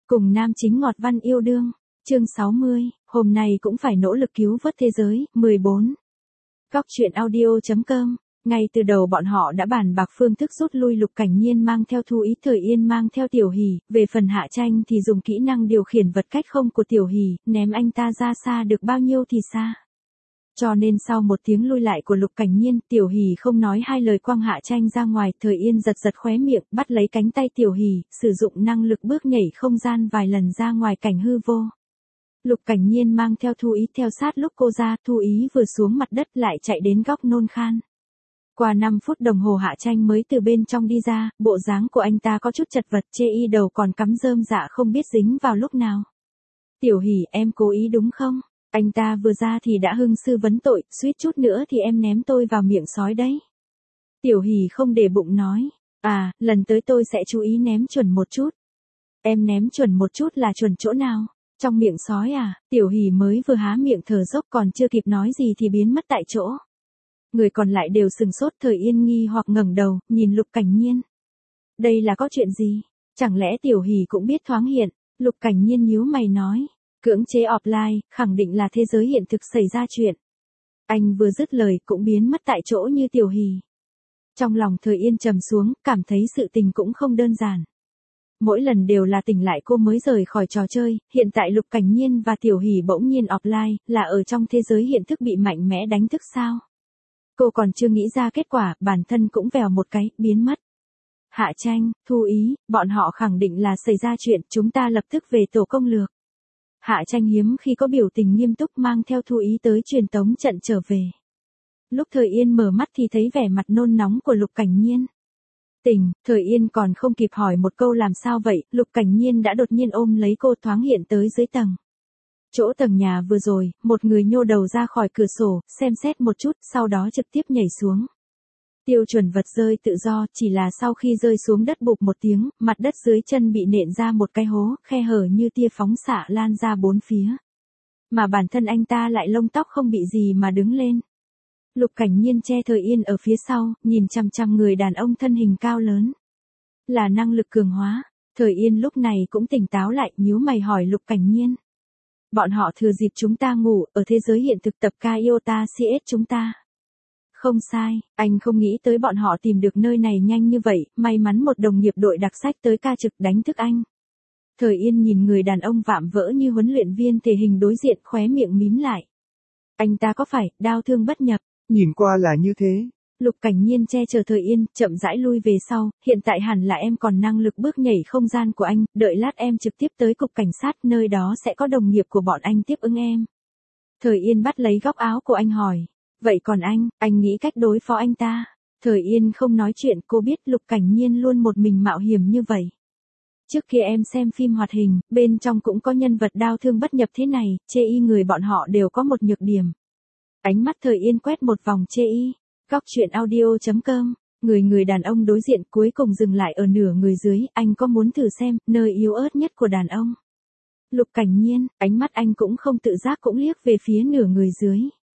Cùng nam chính ngọt văn yêu đương. Chương 60, hôm nay cũng phải nỗ lực cứu vớt thế giới. 14. Góc truyện audio.com. Ngay từ đầu bọn họ đã bàn bạc phương thức rút lui. Lục Cảnh Nhiên mang theo Thu Ý, Thời Yên mang theo Tiểu Hỷ, về phần Hạ Tranh thì dùng kỹ năng điều khiển vật cách không của Tiểu Hỷ, ném anh ta ra xa được bao nhiêu thì xa. Cho nên sau một tiếng lui lại của Lục Cảnh Nhiên, Tiểu Hỷ không nói hai lời quăng Hạ Tranh ra ngoài. Thời Yên giật giật khóe miệng, bắt lấy cánh tay Tiểu Hỷ, sử dụng năng lực bước nhảy không gian vài lần ra ngoài cảnh hư vô. Lục Cảnh Nhiên mang theo Thu Ý theo sát lúc cô ra. Thu Ý vừa xuống mặt đất lại chạy đến góc nôn khan. Qua 5 phút đồng hồ Hạ Tranh mới từ bên trong đi ra, bộ dáng của anh ta có chút chật vật, chê y đầu còn cắm rơm dạ không biết dính vào lúc nào. Tiểu Hỷ, em cố ý đúng không? Anh ta vừa ra thì đã hưng sư vấn tội, suýt chút nữa thì em ném tôi vào miệng sói đấy. Tiểu Hỷ không để bụng nói, lần tới tôi sẽ chú ý ném chuẩn một chút. Em ném chuẩn một chút là chuẩn chỗ nào? Trong miệng sói à? Tiểu Hỷ mới vừa há miệng thở dốc còn chưa kịp nói gì thì biến mất tại chỗ. Người còn lại đều sừng sốt. Thời Yên nghi hoặc ngẩng đầu, nhìn Lục Cảnh Nhiên. Đây là có chuyện gì? Chẳng lẽ Tiểu Hỷ cũng biết thoáng hiện? Lục Cảnh Nhiên nhíu mày nói. Cưỡng chế offline, khẳng định là thế giới hiện thực xảy ra chuyện. Anh vừa dứt lời cũng biến mất tại chỗ như Tiểu Hỷ. Trong lòng Thời Yên trầm xuống, cảm thấy sự tình cũng không đơn giản. Mỗi lần đều là tỉnh lại cô mới rời khỏi trò chơi, hiện tại Lục Cảnh Nhiên và Tiểu Hỷ bỗng nhiên offline, là ở trong thế giới hiện thực bị mạnh mẽ đánh thức sao? Cô còn chưa nghĩ ra kết quả, bản thân cũng vèo một cái, biến mất. Hạ Tranh, Thu Ý, bọn họ khẳng định là xảy ra chuyện, chúng ta lập tức về tổ công lược. Hạ Tranh hiếm khi có biểu tình nghiêm túc mang theo Thu Ý tới truyền tống trận trở về. Lúc Thời Yên mở mắt thì thấy vẻ mặt nôn nóng của Lục Cảnh Nhiên. Thời Yên còn không kịp hỏi một câu làm sao vậy, Lục Cảnh Nhiên đã đột nhiên ôm lấy cô thoáng hiện tới dưới tầng. Chỗ tầng nhà vừa rồi, một người nhô đầu ra khỏi cửa sổ, xem xét một chút, sau đó trực tiếp nhảy xuống. Tiêu chuẩn vật rơi tự do, chỉ là sau khi rơi xuống đất bụp một tiếng, mặt đất dưới chân bị nện ra một cái hố, khe hở như tia phóng xạ lan ra bốn phía. Mà bản thân anh ta lại lông tóc không bị gì mà đứng lên. Lục Cảnh Nhiên che Thời Yên ở phía sau, nhìn chằm chằm người đàn ông thân hình cao lớn. Là năng lực cường hóa. Thời Yên lúc này cũng tỉnh táo lại, nhíu mày hỏi Lục Cảnh Nhiên. Bọn họ thừa dịp chúng ta ngủ, ở thế giới hiện thực tập Kaiota CS chúng ta. Không sai, anh không nghĩ tới bọn họ tìm được nơi này nhanh như vậy, may mắn một đồng nghiệp đội đặc sách tới ca trực đánh thức anh. Thời Yên nhìn người đàn ông vạm vỡ như huấn luyện viên thể hình đối diện, khóe miệng mím lại. Anh ta có phải đao thương bất nhập? Nhìn qua là như thế. Lục Cảnh Nhiên che chở Thời Yên, chậm rãi lui về sau, hiện tại hẳn là em còn năng lực bước nhảy không gian của anh, đợi lát em trực tiếp tới cục cảnh sát, nơi đó sẽ có đồng nghiệp của bọn anh tiếp ứng em. Thời Yên bắt lấy góc áo của anh hỏi, vậy còn anh nghĩ cách đối phó anh ta? Thời Yên không nói chuyện, cô biết Lục Cảnh Nhiên luôn một mình mạo hiểm như vậy. Trước kia em xem phim hoạt hình, bên trong cũng có nhân vật đao thương bất nhập thế này, chê y người bọn họ đều có một nhược điểm. Ánh mắt Thời Yên quét một vòng chê y. Góc truyện audio.com. Người đàn ông đối diện cuối cùng dừng lại ở nửa người dưới, anh có muốn thử xem, nơi yếu ớt nhất của đàn ông. Lục Cảnh Nhiên, ánh mắt anh cũng không tự giác cũng liếc về phía nửa người dưới.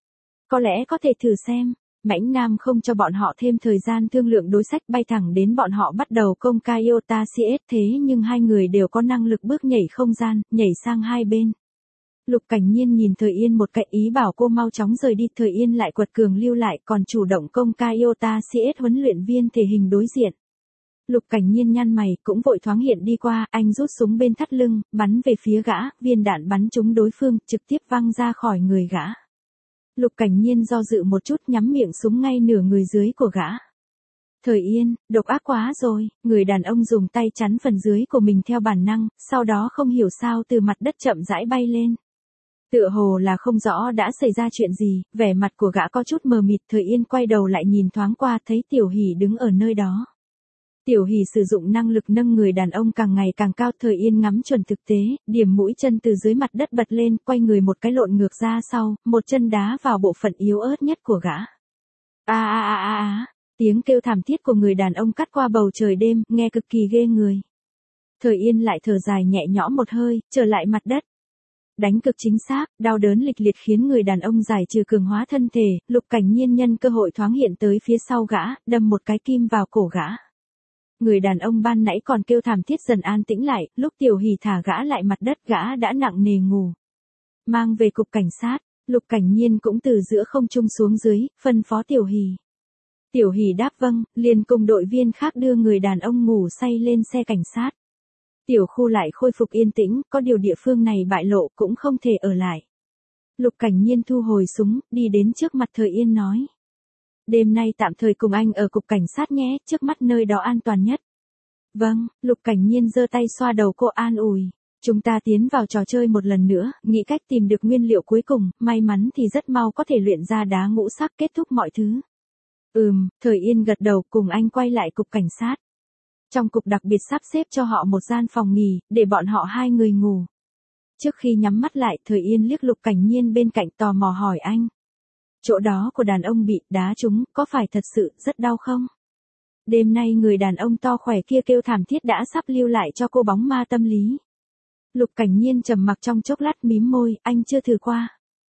Có lẽ có thể thử xem. Mãnh Nam không cho bọn họ thêm thời gian thương lượng đối sách, bay thẳng đến bọn họ bắt đầu công Kaiota CS, thế nhưng hai người đều có năng lực bước nhảy không gian, nhảy sang hai bên. Lục Cảnh Nhiên nhìn Thời Yên một cái, ý bảo cô mau chóng rời đi. Thời Yên lại quật cường lưu lại, còn chủ động công Kaiota CS huấn luyện viên thể hình đối diện. Lục Cảnh Nhiên nhăn mày, cũng vội thoáng hiện đi qua, anh rút súng bên thắt lưng, bắn về phía gã, viên đạn bắn trúng đối phương, trực tiếp văng ra khỏi người gã. Lục Cảnh Nhiên do dự một chút, nhắm miệng súng ngay nửa người dưới của gã. Thời Yên, độc ác quá rồi, người đàn ông dùng tay chắn phần dưới của mình theo bản năng, sau đó không hiểu sao từ mặt đất chậm rãi bay lên. Tựa hồ là không rõ đã xảy ra chuyện gì, vẻ mặt của gã có chút mờ mịt. Thời Yên quay đầu lại nhìn thoáng qua, thấy Tiểu Hỷ đứng ở nơi đó. Tiểu Hỷ sử dụng năng lực nâng người đàn ông càng ngày càng cao. Thời Yên ngắm chuẩn thực tế, điểm mũi chân từ dưới mặt đất bật lên, quay người một cái lộn ngược ra sau, một chân đá vào bộ phận yếu ớt nhất của gã. Tiếng kêu thảm thiết của người đàn ông cắt qua bầu trời đêm, nghe cực kỳ ghê người. Thời Yên lại thở dài nhẹ nhõm một hơi, trở lại mặt đất. Đánh cực chính xác, đau đớn lịch liệt khiến người đàn ông giải trừ cường hóa thân thể. Lục Cảnh Nhiên nhân cơ hội thoáng hiện tới phía sau gã, đâm một cái kim vào cổ gã. Người đàn ông ban nãy còn kêu thảm thiết dần an tĩnh lại, lúc Tiểu Hỷ thả gã lại mặt đất gã đã nặng nề ngủ. Mang về cục cảnh sát, Lục Cảnh Nhiên cũng từ giữa không trung xuống dưới, phân phó Tiểu Hỷ. Tiểu Hỷ đáp vâng, liền cùng đội viên khác đưa người đàn ông ngủ say lên xe cảnh sát. Tiểu khu lại khôi phục yên tĩnh, có điều địa phương này bại lộ cũng không thể ở lại. Lục Cảnh Nhiên thu hồi súng, đi đến trước mặt Thời Yên nói. Đêm nay tạm thời cùng anh ở cục cảnh sát nhé, trước mắt nơi đó an toàn nhất. Vâng, Lục Cảnh Nhiên giơ tay xoa đầu cô an ủi. Chúng ta tiến vào trò chơi một lần nữa, nghĩ cách tìm được nguyên liệu cuối cùng, may mắn thì rất mau có thể luyện ra đá ngũ sắc kết thúc mọi thứ. Thời Yên gật đầu cùng anh quay lại cục cảnh sát. Trong cục đặc biệt sắp xếp cho họ một gian phòng nghỉ, để bọn họ 2 người ngủ. Trước khi nhắm mắt lại, Thời Yên liếc Lục Cảnh Nhiên bên cạnh tò mò hỏi anh. Chỗ đó của đàn ông bị đá trúng, có phải thật sự rất đau không? Đêm nay người đàn ông to khỏe kia kêu thảm thiết đã sắp lưu lại cho cô bóng ma tâm lý. Lục Cảnh Nhiên trầm mặc trong chốc lát mím môi, anh chưa thử qua.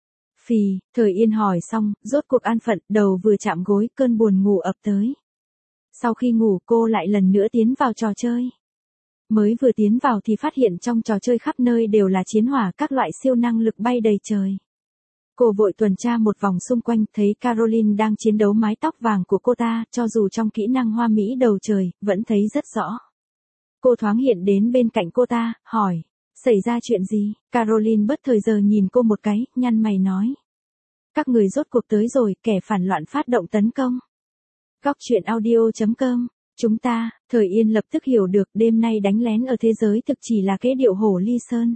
Phì, Thời Yên hỏi xong, rốt cuộc an phận, đầu vừa chạm gối, cơn buồn ngủ ập tới. Sau khi ngủ cô lại lần nữa tiến vào trò chơi. Mới vừa tiến vào thì phát hiện trong trò chơi khắp nơi đều là chiến hỏa các loại siêu năng lực bay đầy trời. Cô vội tuần tra một vòng xung quanh thấy Caroline đang chiến đấu mái tóc vàng của cô ta, cho dù trong kỹ năng hoa mỹ đầu trời, vẫn thấy rất rõ. Cô thoáng hiện đến bên cạnh cô ta, hỏi, xảy ra chuyện gì? Caroline bất thời giờ nhìn cô một cái, nhăn mày nói. Các người rốt cuộc tới rồi, kẻ phản loạn phát động tấn công. Góc truyện audio.com. Chúng ta, Thời Yên lập tức hiểu được đêm nay đánh lén ở thế giới thực chỉ là kế điệu hổ ly sơn.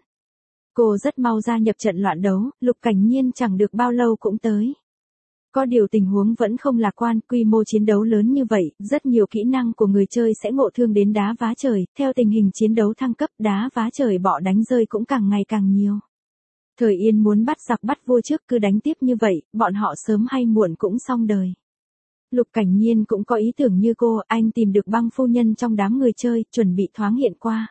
Cô rất mau gia nhập trận loạn đấu, Lục Cảnh Nhiên chẳng được bao lâu cũng tới. Có điều tình huống vẫn không lạc quan, quy mô chiến đấu lớn như vậy, rất nhiều kỹ năng của người chơi sẽ ngộ thương đến đá vá trời, theo tình hình chiến đấu thăng cấp đá vá trời bọ đánh rơi cũng càng ngày càng nhiều. Thời Yên muốn bắt giặc bắt vua trước cứ đánh tiếp như vậy, bọn họ sớm hay muộn cũng xong đời. Lục Cảnh Nhiên cũng có ý tưởng như cô, anh tìm được Băng phu nhân trong đám người chơi, chuẩn bị thoáng hiện qua.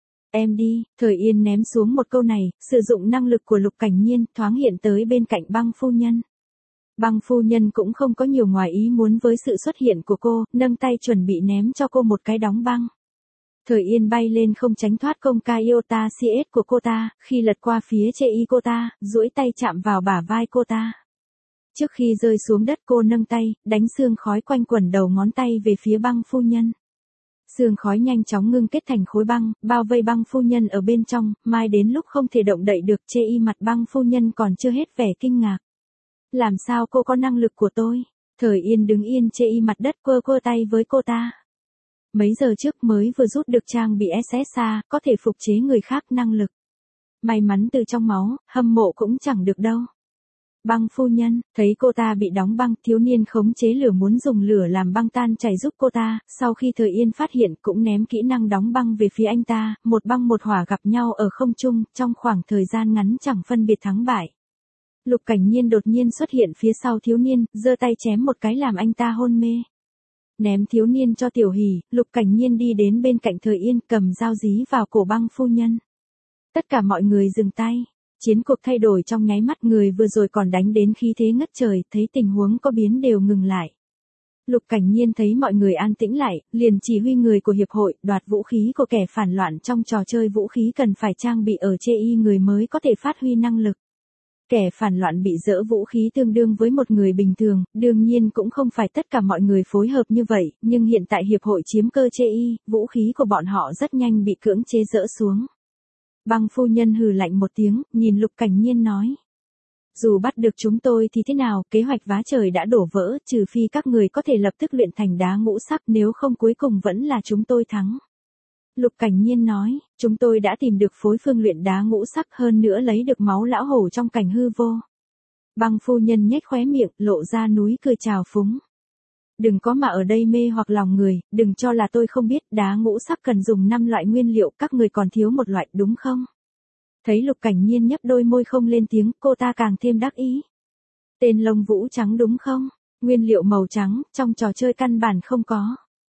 Em đi, Thời Yên ném xuống một câu này, sử dụng năng lực của Lục Cảnh Nhiên, thoáng hiện tới bên cạnh Băng phu nhân. Băng phu nhân cũng không có nhiều ngoài ý muốn với sự xuất hiện của cô, nâng tay chuẩn bị ném cho cô một cái đóng băng. Thời Yên bay lên không tránh thoát công ca Iota CS của cô ta, khi lật qua phía chê y cô ta, duỗi tay chạm vào bả vai cô ta. Trước khi rơi xuống đất cô nâng tay, đánh xương khói quanh quẩn đầu ngón tay về phía Băng phu nhân. Sương khói nhanh chóng ngưng kết thành khối băng, bao vây Băng phu nhân ở bên trong, mai đến lúc không thể động đậy được chê y mặt Băng phu nhân còn chưa hết vẻ kinh ngạc. Làm sao cô có năng lực của tôi? Thời Yên đứng yên chê y mặt đất quơ tay với cô ta. Mấy giờ trước mới vừa rút được trang bị SSA, có thể phục chế người khác năng lực. May mắn từ trong máu, hâm mộ cũng chẳng được đâu. Băng phu nhân, thấy cô ta bị đóng băng, thiếu niên khống chế lửa muốn dùng lửa làm băng tan chảy giúp cô ta, sau khi Thời Yên phát hiện cũng ném kỹ năng đóng băng về phía anh ta, một băng một hỏa gặp nhau ở không trung, trong khoảng thời gian ngắn chẳng phân biệt thắng bại. Lục Cảnh Nhiên đột nhiên xuất hiện phía sau thiếu niên, giơ tay chém một cái làm anh ta hôn mê. Ném thiếu niên cho Tiểu Hỷ, Lục Cảnh Nhiên đi đến bên cạnh Thời Yên cầm dao dí vào cổ Băng phu nhân. Tất cả mọi người dừng tay. Chiến cuộc thay đổi trong nháy mắt, người vừa rồi còn đánh đến khí thế ngất trời, thấy tình huống có biến đều ngừng lại. Lục Cảnh Nhiên thấy mọi người an tĩnh lại, liền chỉ huy người của hiệp hội đoạt vũ khí của kẻ phản loạn trong trò chơi. Vũ khí cần phải trang bị ở chê y người mới có thể phát huy năng lực. Kẻ phản loạn bị dỡ vũ khí tương đương với một người bình thường, đương nhiên cũng không phải tất cả mọi người phối hợp như vậy, nhưng hiện tại hiệp hội chiếm cơ chê y, vũ khí của bọn họ rất nhanh bị cưỡng chế dỡ xuống. Băng phu nhân hừ lạnh một tiếng, nhìn Lục Cảnh Nhiên nói. Dù bắt được chúng tôi thì thế nào, kế hoạch vá trời đã đổ vỡ, trừ phi các người có thể lập tức luyện thành đá ngũ sắc, nếu không cuối cùng vẫn là chúng tôi thắng. Lục Cảnh Nhiên nói, chúng tôi đã tìm được phối phương luyện đá ngũ sắc, hơn nữa lấy được máu lão hổ trong cảnh hư vô. Băng phu nhân nhếch khóe miệng, lộ ra núi cười trào phúng. Đừng có mà ở đây mê hoặc lòng người, đừng cho là tôi không biết đá ngũ sắc cần dùng 5 loại nguyên liệu, các người còn thiếu một loại đúng không? Thấy Lục Cảnh Nhiên nhấp đôi môi không lên tiếng, cô ta càng thêm đắc ý. Tên lông vũ trắng đúng không? Nguyên liệu màu trắng, trong trò chơi căn bản không có.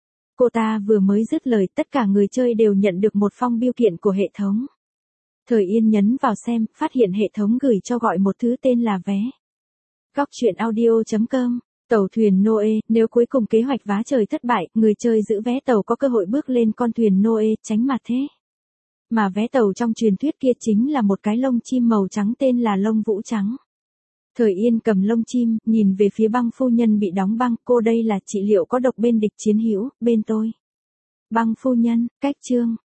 Cô ta vừa mới dứt lời, tất cả người chơi đều nhận được một phong bưu kiện của hệ thống. Thời Yên nhấn vào xem, phát hiện hệ thống gửi cho gọi một thứ tên là vé. Góc truyện audio.com Tàu thuyền Noe, nếu cuối cùng kế hoạch vá trời thất bại, người chơi giữ vé tàu có cơ hội bước lên con thuyền Noe, tránh mặt thế. Mà vé tàu trong truyền thuyết kia chính là một cái lông chim màu trắng tên là lông vũ trắng. Thời Yên cầm lông chim, nhìn về phía Băng phu nhân bị đóng băng, cô đây là trị liệu có độc bên địch chiến hữu, bên tôi. Băng phu nhân, cách chương.